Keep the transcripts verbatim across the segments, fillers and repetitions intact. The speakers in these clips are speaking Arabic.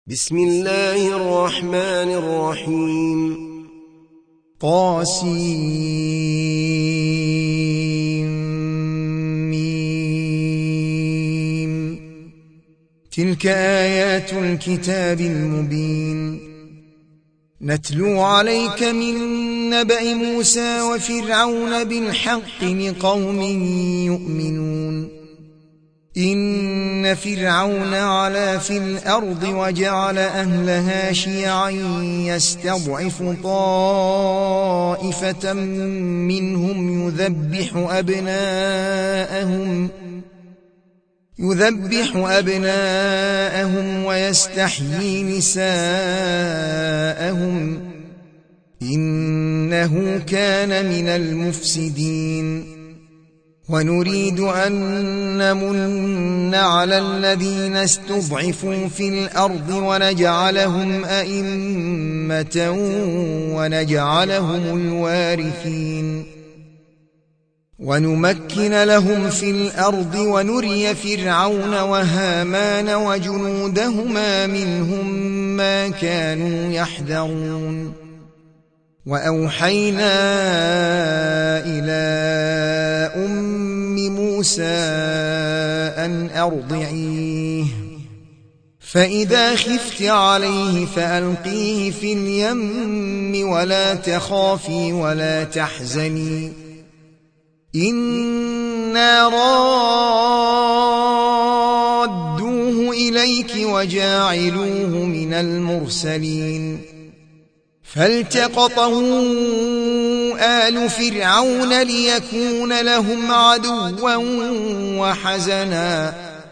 بسم الله الرحمن الرحيم. طاسيم. تلك آيات الكتاب المبين. نتلو عليك من نبأ موسى وفرعون بالحق لقوم يؤمنون. إن فرعون علا في الأرض وجعل أهلها شيعا يستضعف طائفة منهم يذبح أبناءهم يذبح أبناءهم ويستحيي نساءهم إنه كان من المفسدين. ونريد أن نمن على الذين استضعفوا في الأرض ونجعلهم أئمة ونجعلهم الوارثين ونمكن لهم في الأرض ونري فرعون وهامان وجنودهما منهم ما كانوا يحذرون. وأوحينا إلى أم موسى أن أرضعيه فإذا خفت عليه فألقيه في اليم ولا تخافي ولا تحزني إنا رادوه إليك وجاعلوه من المرسلين. فالتقطه آل فرعون ليكون لهم عدوا وحزنا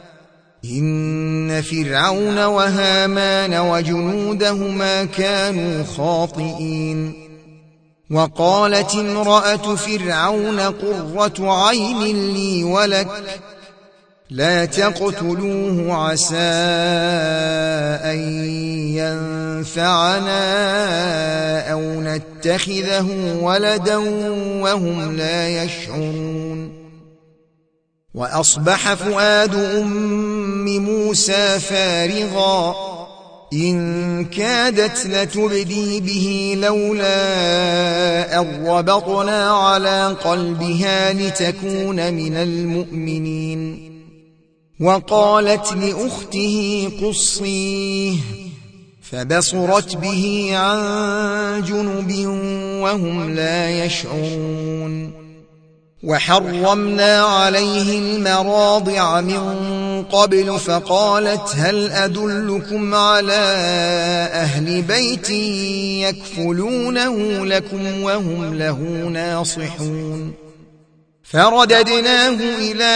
إن فرعون وهامان وجنودهما كانوا خاطئين. وقالت امرأة فرعون قرة عين لي ولك لا تقتلوه عسى أن ينفعنا أو نتخذه ولدا وهم لا يشعرون. وأصبح فؤاد أم موسى فارغا إن كادت لتبدي به لولا أن ربطنا على قلبها لتكون من المؤمنين. وقالت لأخته قصيه فبصرت به عن جنب وهم لا يشعرون. وحرمنا عليه المراضع من قبل فقالت هل أدلكم على أهل بيت يكفلونه لكم وهم له ناصحون. فرددناه إلى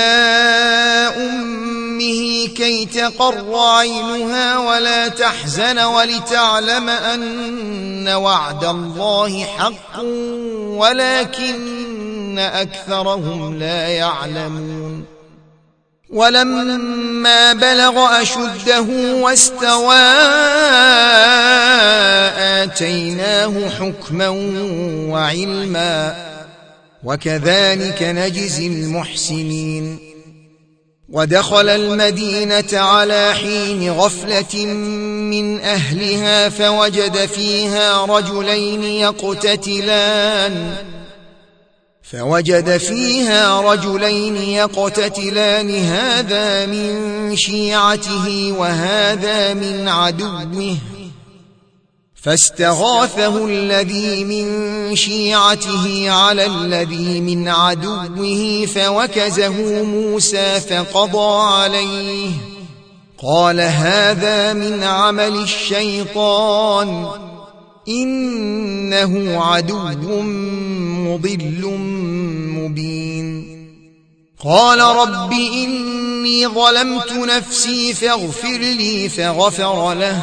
أمه كي تقر عينها ولا تحزن ولتعلم أن وعد الله حق ولكن أكثرهم لا يعلمون. ولما بلغ أشده واستوى آتيناه حكما وعلما وكذلك نجزي المحسنين. ودخل المدينة على حين غفلة من أهلها فوجد فيها رجلين يقتتلان فوجد فيها رجلين يقتتلان هذا من شيعته وهذا من عدوه فاستغاثه الذي من شيعته على الذي من عدوه فوكزه موسى فقضى عليه قال هذا من عمل الشيطان إنه عدو مضل مبين. قال رب إني ظلمت نفسي فاغفر لي فغفر له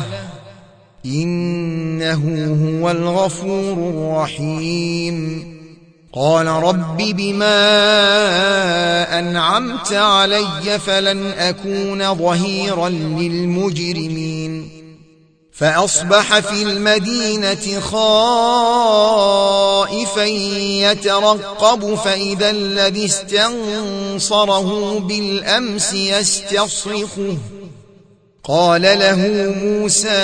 إنه هو الغفور الرحيم. قال رب بما أنعمت علي فلن أكون ظهيرا للمجرمين. فأصبح في المدينة خائفا يترقب فإذا الذي استنصره بالأمس يستصرخه قال له موسى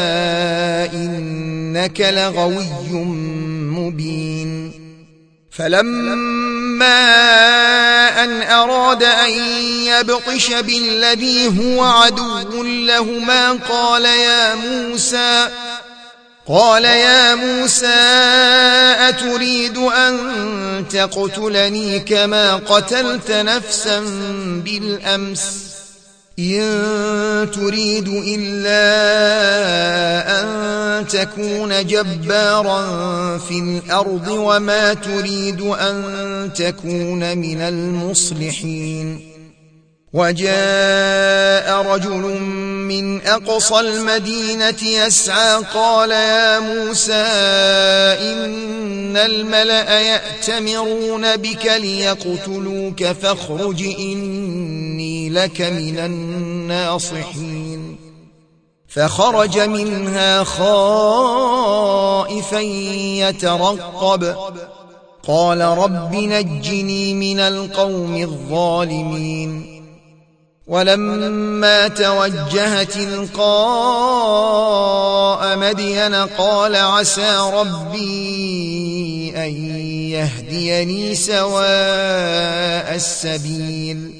إنك لغوي مبين فلما أن أراد أن يبطش بالذي هو عدو لهما قال يا موسى قال يا موسى أتريد أن تقتلني كما قتلت نفسا بالأمس إن تريد إلا أن تكون جبارا في الأرض وما تريد أن تكون من المصلحين وجاء رجل من أقصى المدينة يسعى قال يا موسى إن الملأ يأتمرون بك ليقتلوك فاخرج إني لك من الناصحين فخرج منها خائفا يترقب قال رب نجني من القوم الظالمين ولما توجه تلقاء مدين قال عسى ربي أن يهديني سواء السبيل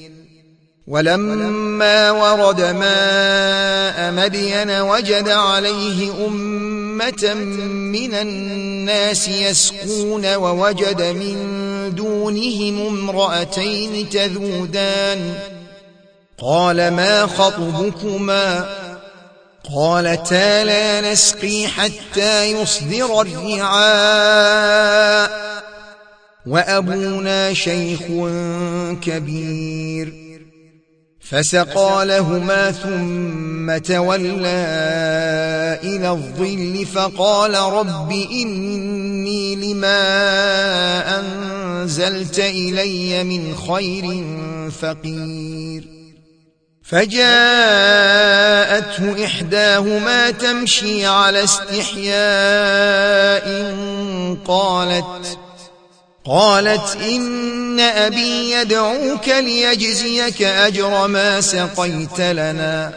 ولما ورد ماء مدين وجد عليه أمة من الناس يسقون ووجد من دونهم امرأتين تذودان قال ما خطبكما قالتا لا نسقي حتى يصدر الرعاء وأبونا شيخ كبير فسقى لهما ثم تولى إلى الظل فقال رب إني لما أنزلت إلي من خير فقير فجاءته إحداهما تمشي على استحياء قالت قالت إن أبي يدعوك ليجزيك أجر ما سقيت لنا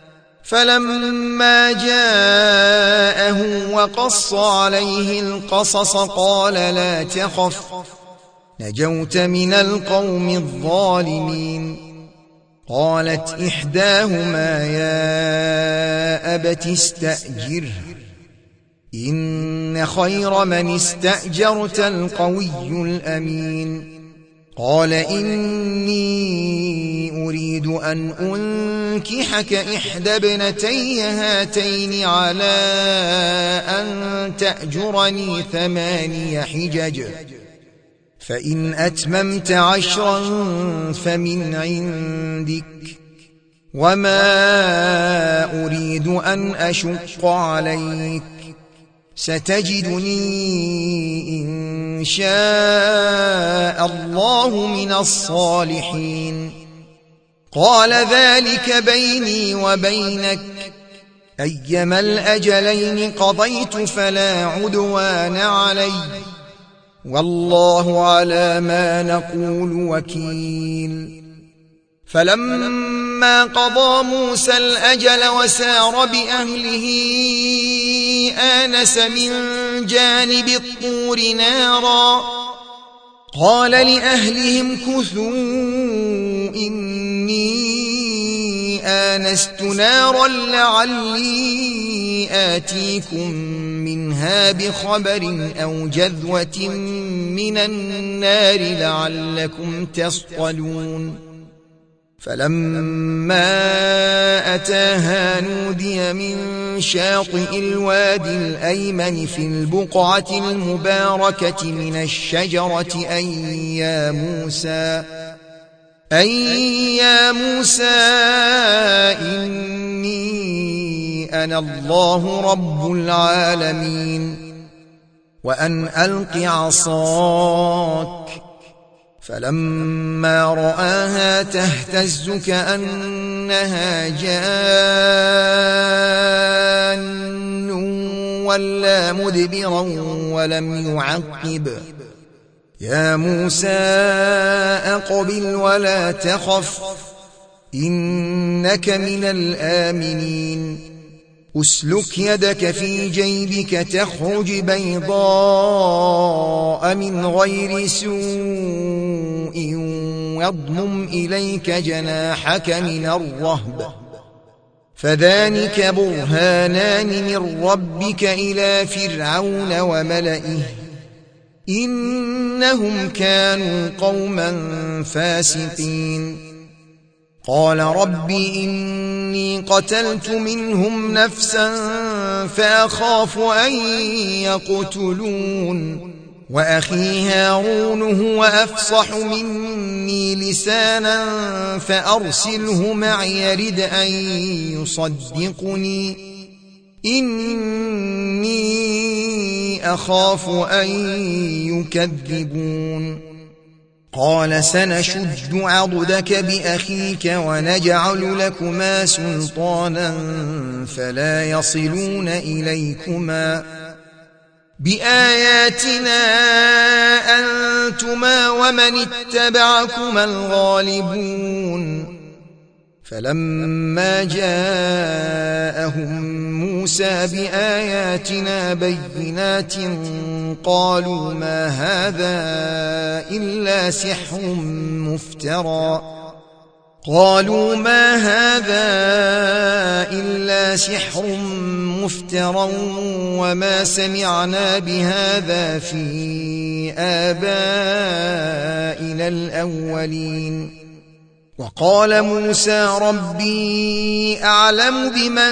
فلما جاءه وقص عليه القصص قال لا تخف نجوت من القوم الظالمين قالت إحداهما يا أبت استأجره إن خير من استأجرت القوي الأمين قال إني أريد أن أنكحك إحدى ابنتي هاتين على أن تأجرني ثماني حجج فإن أتممت عشرا فمن عندك وما أريد أن أشق عليك ستجدني إن شاء الله من الصالحين قال ذلك بيني وبينك أيما الأجلين قضيت فلا عدوان علي والله على ما نقول وكيل فلما قضى موسى الأجل وسار بأهله آنس من جانب الطور نارا قال لأهلهم كثوا إني آنست نارا لعلي آتيكم منها بخبر أو جذوة من النار لعلكم تصطلون فلما أتاها نودي من شاطئ الوادي الأيمن في البقعة المباركة من الشجرة أن يا موسى أن يا موسى إني أنا الله رب العالمين وأن ألق عصاك فلما رآها تهتز كأنها جان ولا مدبرا ولم يعقب يا موسى أقبل ولا تخف إنك من الآمنين أسلك يدك في جيبك تخرج بيضاء من غير سوء واضمم إليك جناحك من الرهب فذلك برهانان من ربك إلى فرعون وملئه إنهم كانوا قوما فاسقين قال رب إني قتلت منهم نفسا فأخاف أن يقتلون وأخي هارون هو أفصح مني لسانا فأرسله معي يرد أن يصدقني إني أخاف أن يكذبون قال سنشد عضدك بأخيك ونجعل لكما سلطانا فلا يصلون إليكما بآياتنا أنتما ومن اتبعكما الغالبون فلما جاءهم موسى بآياتنا بينات قالوا ما هذا إلا سحر مفترى قالوا ما هذا إلا سحر مفترى وما سمعنا بهذا في آبائنا الأولين وقال موسى ربي أعلم بمن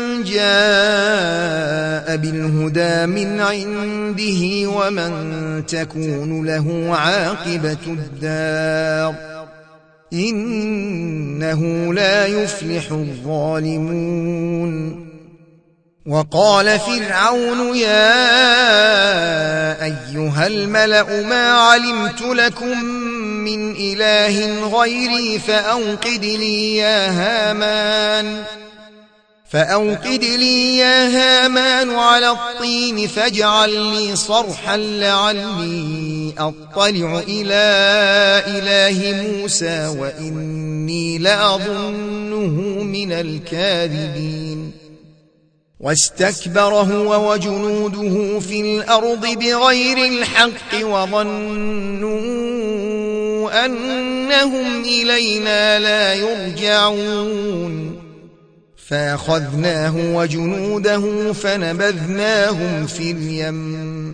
جاء بالهدى من عنده ومن تكون له عاقبة الدار إنه لا يفلح الظالمون وقال فرعون يا أيها الملأ ما علمت لكم من إله غيري فأوقد لي يا هامان فأوقد لي يا هامان على الطين فاجعل لي صرحا لعلي أطلع إلى إله موسى وإني لأظنه من الكاذبين واستكبر هو وجنوده في الأرض بغير الحق وظنوا أنهم إلينا لا يرجعون فأخذناه وجنوده فنبذناهم في اليم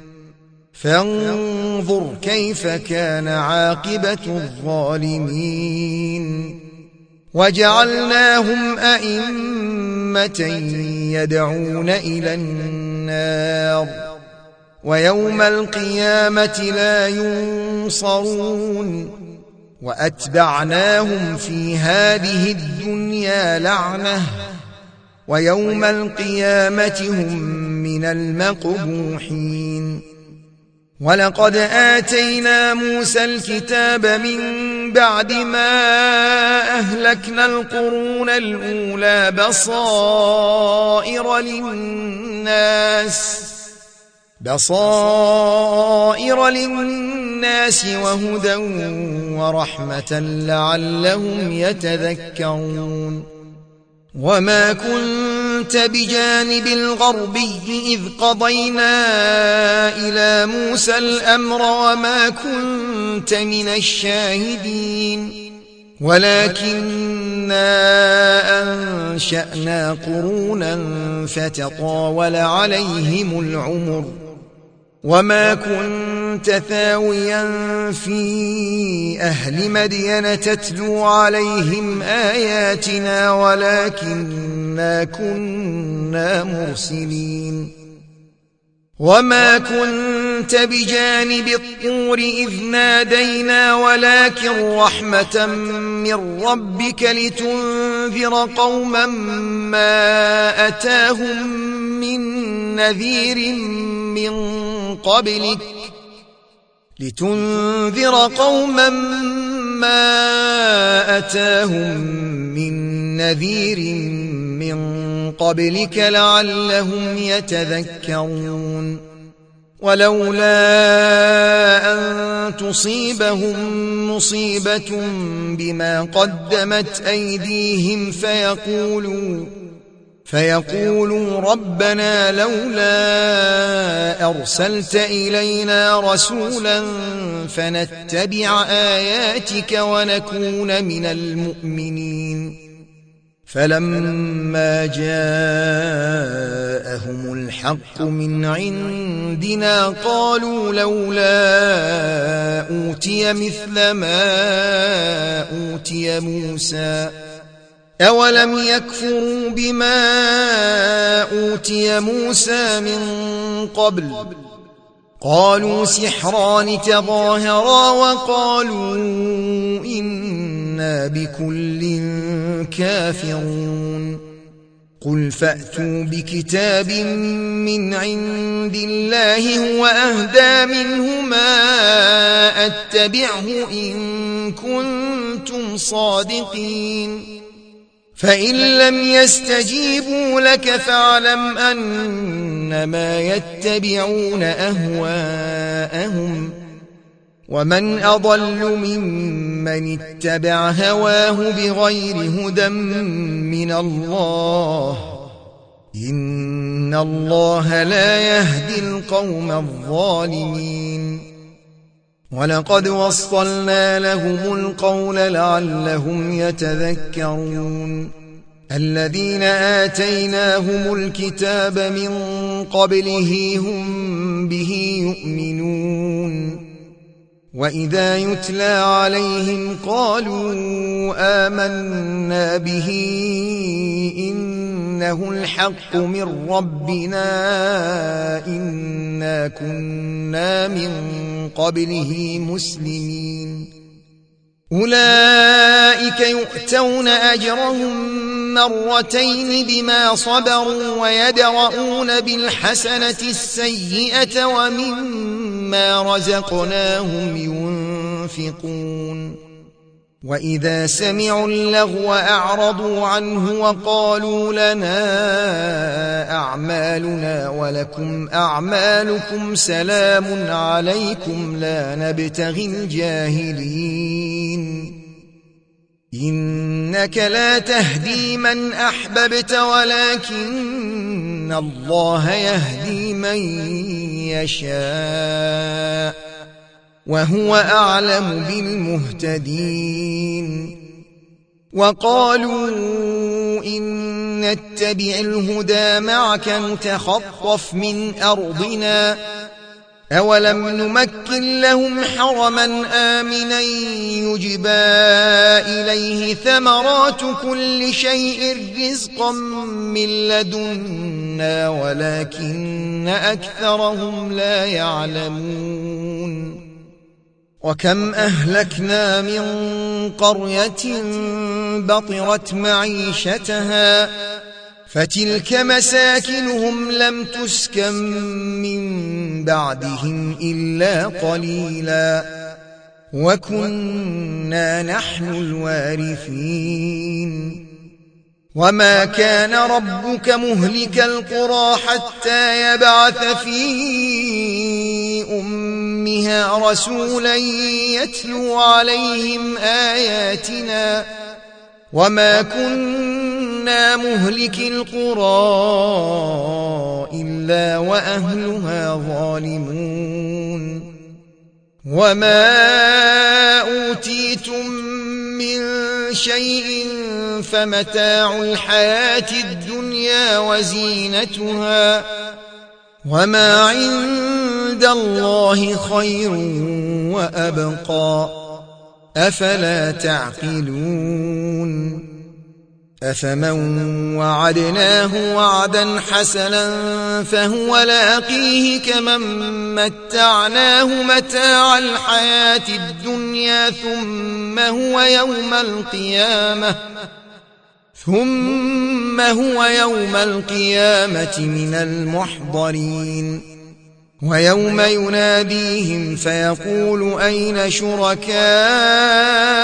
فانظر كيف كان عاقبة الظالمين وجعلناهم أئمة يدعون إلى النار ويوم القيامة لا ينصرون وأتبعناهم في هذه الدنيا لعنة ويوم القيامة هم من المقبوحين ولقد آتينا موسى الكتاب من بعد ما أهلكنا القرون الأولى بصائر للناس بصائر للناس وهدى ورحمة لعلهم يتذكرون وما كنت بجانب الغربي إذ قضينا إلى موسى الأمر وما كنت من الشاهدين ولكننا أنشأنا قرونا فتطاول عليهم العمر وما كنت ثاويا في أهل مدين تتلو عليهم آياتنا ولكننا كنا مرسلين وما كنت بجانب الطور إذ نادينا ولكن رحمة من ربك لتنذر قوما ما أتاهم من نذير من قبلك لتنذر قوما ما أتاهم من نذير من قبلك لعلهم يتذكرون ولولا أن تصيبهم مصيبة بما قدمت أيديهم فيقولوا فيقولوا ربنا لولا أرسلت إلينا رسولا فنتبع آياتك ونكون من المؤمنين. فلما جاءهم الحق من عندنا قالوا لولا أوتي مثل ما أوتي موسى أولم يكفروا بما أوتي موسى من قبل قالوا سحران تظاهرا وقالوا إنا بكل كافرون. قل فأتوا بكتاب من عند الله هو أهدى منهما أتبعه إن كنتم صادقين. فإن لم يستجيبوا لك فاعلم أنما يتبعون أهواءهم ومن أضل ممن اتبع هواه بغير هدى من الله إن الله لا يهدي القوم الظالمين. ولقد وصلنا لهم القول لعلهم يتذكرون. الذين آتيناهم الكتاب من قبله هم به يؤمنون وإذا يتلى عليهم قالوا آمنا به إنه الحق من ربنا إنا كنا من قبله مسلمين. أولئك يؤتون أجرهم مرتين بما صبروا ويدرؤون بالحسنة السيئة ومما رزقناهم ينفقون. وإذا سمعوا اللغو أعرضوا عنه وقالوا لنا أعمالنا ولكم أعمالكم سلام عليكم لا نبتغي الجاهلين. إنك لا تهدي من أحببت ولكن الله يهدي من يشاء وهو أعلم بالمهتدين. وقالوا إن نتبع الهدى معك نتخطف من أرضنا أولم نمكن لهم حرما آمنا يجبى إليه ثمرات كل شيء رزقا من لدنا ولكن أكثرهم لا يعلمون. وكم أهلكنا من قرية بطرت معيشتها فتلك مساكنهم لم تسكن من بعدهم إلا قليلا وكنا نحن الوارثين. وما كان ربك مهلك القرى حتى يبعث في أمها رسولا يتلو عليهم آياتنا وما كنا مهلك القرى إلا وأهلها ظالمون. وما أوتيتم من شيء فمتاع الحياة الدنيا وزينتها وما عند الله خير وأبقى أفلا تعقلون. أفمن وعدناه وعدا حسنا فهو لاقيه كمن متعناه متاع الحياة الدنيا ثم هو يوم القيامة ثم هو يوم القيامة من المحضرين. ويوم يناديهم فيقول أين شركائي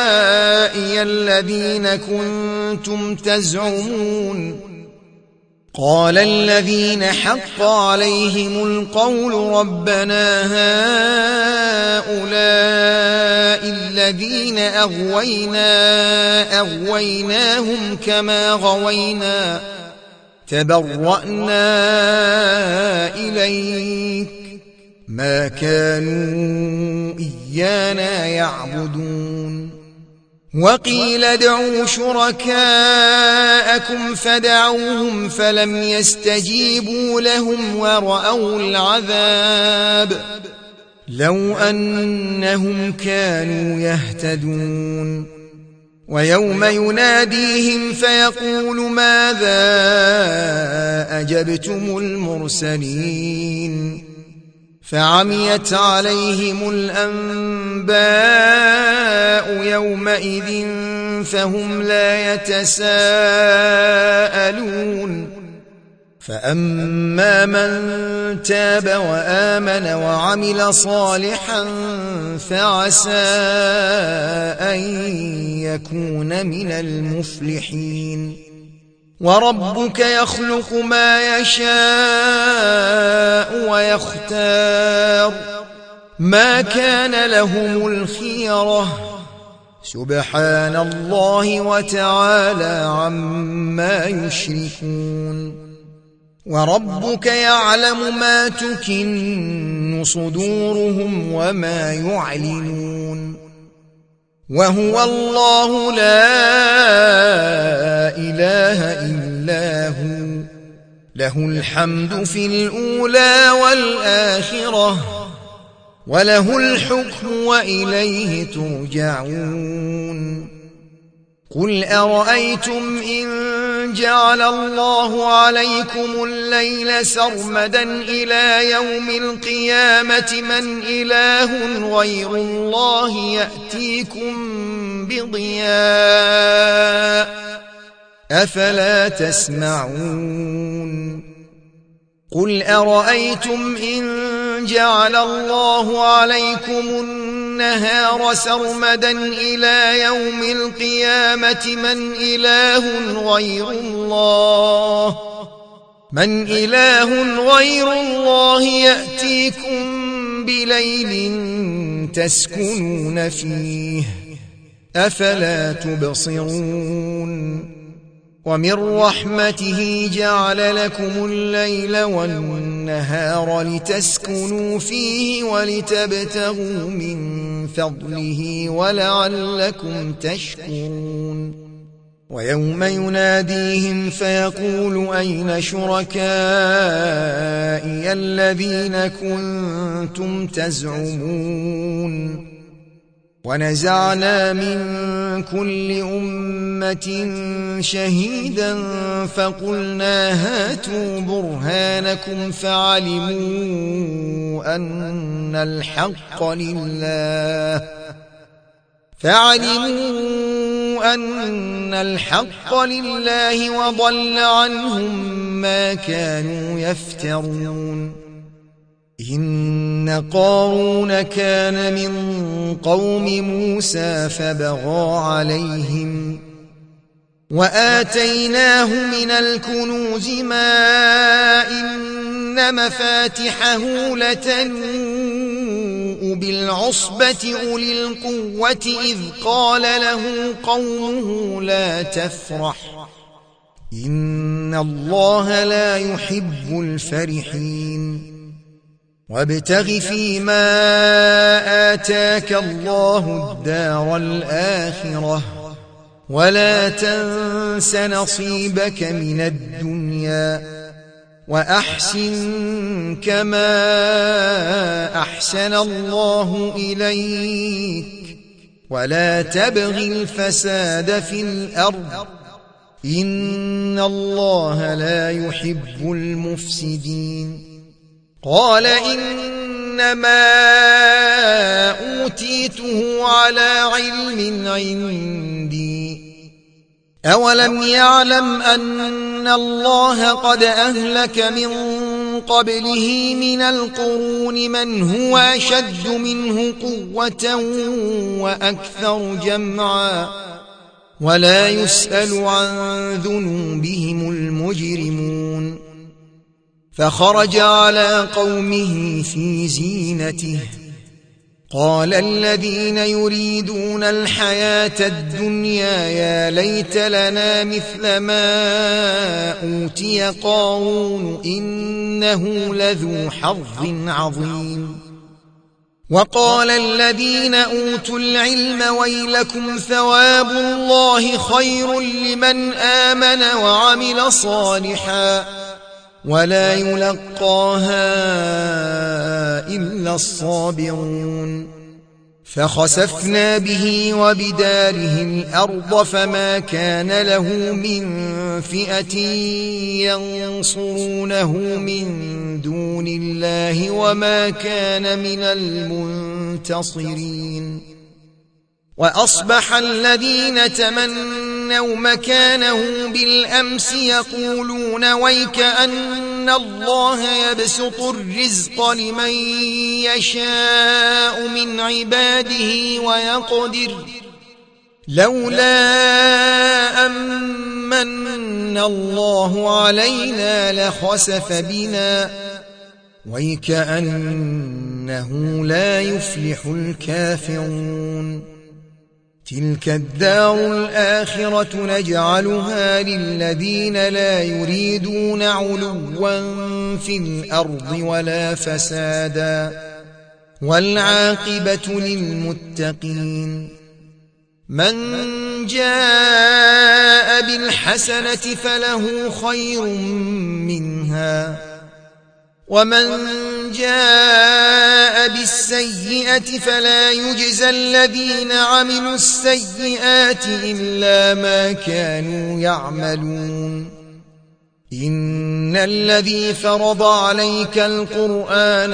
الذين كنتم تزعمون قال الذين حق عليهم القول ربنا هؤلاء الذين أغوينا أغويناهم كما غوينا تبرأنا إليك ما كانوا إيانا يعبدون وقيل ادعوا شركاءكم فدعوهم فلم يستجيبوا لهم ورأوا العذاب لو أنهم كانوا يهتدون ويوم يناديهم فيقول ماذا أجبتم المرسلين فعميت عليهم الأنباء يومئذ فهم لا يتساءلون فأما من تاب وآمن وعمل صالحا فعسى أن يكون من المفلحين وربك يخلق ما يشاء ويختار ما كان لهم الخيرة سبحان الله وتعالى عما يشركون وربك يعلم ما تكن صدورهم وما يعلنون وهو الله لا إله إلا هو له الحمد في الأولى والآخرة وله الحكم وإليه ترجعون قل أرأيتم إن جعل الله عليكم الليل سرمدا إلى يوم القيامة من إله غير الله يأتيكم بضياء أفلا تسمعون قل أرأيتم إن جعل الله عليكم النهار سرمدا إلى يوم القيامة من إله غير الله من إله غير الله يأتيكم بليل تسكنون فيه أفلا تبصرون ومن رحمته جعل لكم الليل والنهار لتسكنوا فيه ولتبتغوا من فضله ولعلكم تشكرون ويوم يناديهم فيقول أين شركائي الذين كنتم تزعمون ونزعنا من كل أمة شهيدا فقلنا هاتوا برهانكم فعلموا أن الحق لله فعلموا أن الحق لله وضل عنهم ما كانوا يفترون إن قارون كان من قوم موسى فبغى عليهم وآتيناه من الكنوز ما إن مفاتحه لتنوء بالعصبة أولي القوة إذ قال له قومه لا تفرح إن الله لا يحب الفرحين وابتغ فيما آتاك الله الدار الآخرة ولا تنس نصيبك من الدنيا وأحسن كما أحسن الله إليك ولا تبغ الفساد في الأرض إن الله لا يحب المفسدين قال إنما أوتيته على علم عندي أولم يعلم أن الله قد أهلك من قبله من القرون من هو أشد منه قوة وأكثر جمعا ولا يسأل عن ذنوبهم المجرمون فخرج على قومه في زينته قال الذين يريدون الحياة الدنيا يا ليت لنا مثل ما أوتي قارون إنه لذو حظ عظيم وقال الذين أوتوا العلم ويلكم ثواب الله خير لمن آمن وعمل صالحا ولا يلقاها إلا الصابرون فخسفنا به وبداره الأرض فما كان له من فئة ينصرونه من دون الله وما كان من المنتصرين وأصبح الذين تمنوا مكانه بالأمس يقولون ويك أن الله يبسط الرزق لمن يشاء من عباده ويقدر لولا أمن الله علينا لخسف بنا ويكأنه لا يفلح الكافرون تلك الدار الآخرة نجعلها للذين لا يريدون علوا في الأرض ولا فسادا والعاقبة للمتقين من جاء بالحسنة فله خير منها ومن جاء بالسيئة فلا يجزى الذين عملوا السيئات إلا ما كانوا يعملون إن الذي فرض عليك القرآن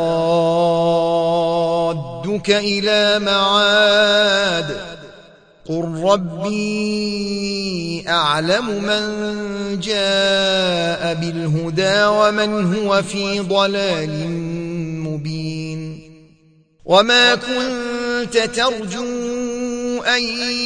لرادك إلى معاد قل ربي أعلم من جاء بالهدى ومن هو في ضلال مبين وما كنت ترجو أن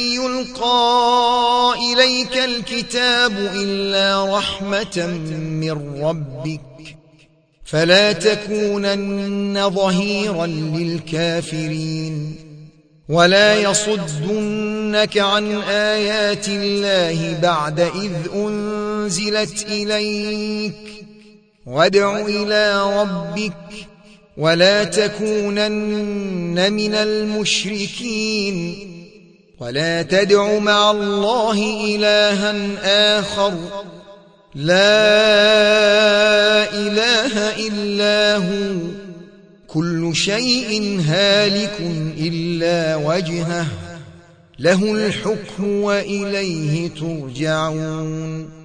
يلقى إليك الكتاب إلا رحمة من ربك فلا تكونن ظهيرا للكافرين ولا يصدنك عن آيات الله بعد إذ أنزلت إليك وادع إلى ربك ولا تكونن من المشركين ولا تدع مع الله إلها آخر لا إله إلا هو كل شيء هالك إلا وجهه له الحكم وإليه ترجعون